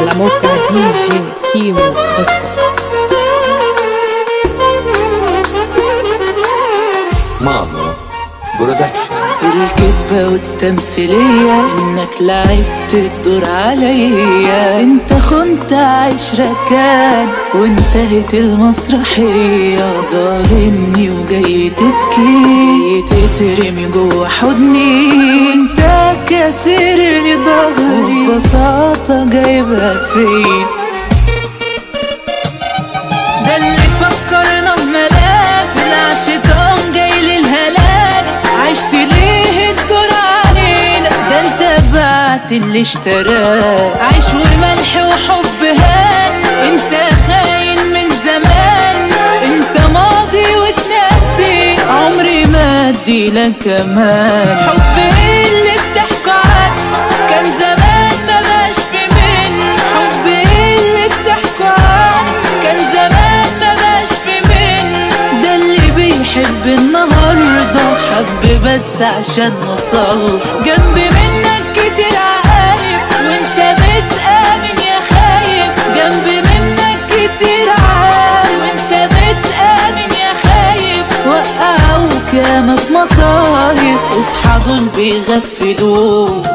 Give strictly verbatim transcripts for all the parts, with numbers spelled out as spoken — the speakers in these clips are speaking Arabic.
على موقع دي جي كيمو دوت كوم. مامو برودكشن. الكذبة والتمثيلية انك لعبت الدور عليا، انت خنت عشرة كانت وانتهت المسرحية. ظالمني وجاي تبكي تترمي جوا حضني، انت كاسر لي ظهري ببساطة جايبها فين. ده اللي فكرنا بملاك طلع شيطان جاي للهلاك. عشت ليه الدور علينا؟ ده انت بعت اللي اشتراك. عيش وملح وحب هان، انت خاين من زمان. انت ماضي وتناسي، عمري ما اديلك كمان. حب ايه اللي بتحكوا عنه؟ كان زمان ما بقاش في منه. حب ايه اللي بتحكوا عنه؟ كان زمان ما بقاش في منه. ده اللي بيحب النهارده حب بس عشان نصلح. جنب منك كتير عقايب وانت بتآمن يا خايب. جنب منك كتير عقايب وانت بتآمن يا خايب. وقعوك ياما في مصايب، اصحى دول بيغفلوك.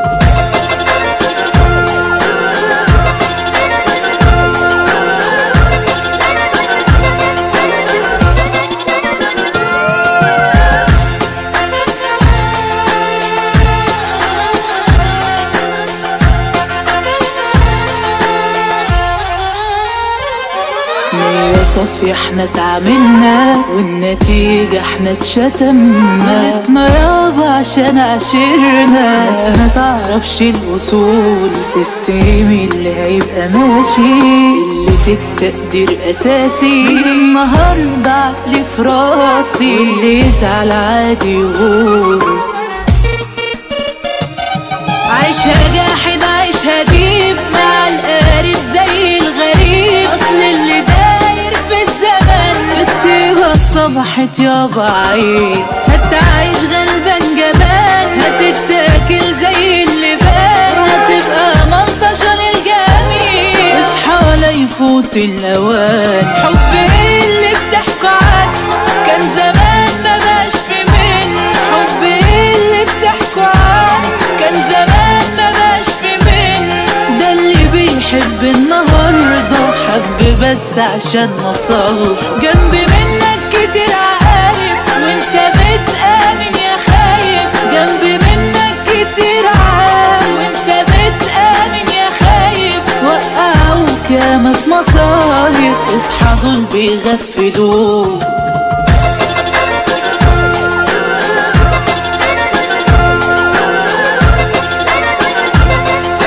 نية صافية احنا اتعاملنا والنتيجة احنا اتشتمنا. غلطنا يابا عشان عشرنا ناس ما تعرفش الوصول. سيستمي اللي هيبقى ماشي قلة التقدير اساسي. من النهاردة عقلي في راسي واللي يزعل عادي يغور. عيشها جاحد عيشها ديب مع القارب زي الغريب. اصل اللي داير في الزمن الطيبة صبحت يابا عيب. هتعيش غلبان جبان، هتتاكل زي اللبان. هتبقى ملطشة للجميع، اصحى لا يفوت الاوان. حب ايه اللي بتحكوا عنه؟ كان زمان ما بقاش في منه. حب ايه اللي بتحكوا عنه؟ كان زمان ما بقاش في منه. ده اللي بيحب النهارده حب بس عشان نصلح. جنب منك كتير عقايب وانت بتآمن يا خايب. جنب منك كتير عقايب وانت بتآمن يا خايب. وقعوك ياما في مصايب، اصحى دول بيغفلوك.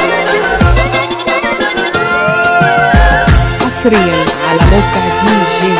حصريا على موقع دي جي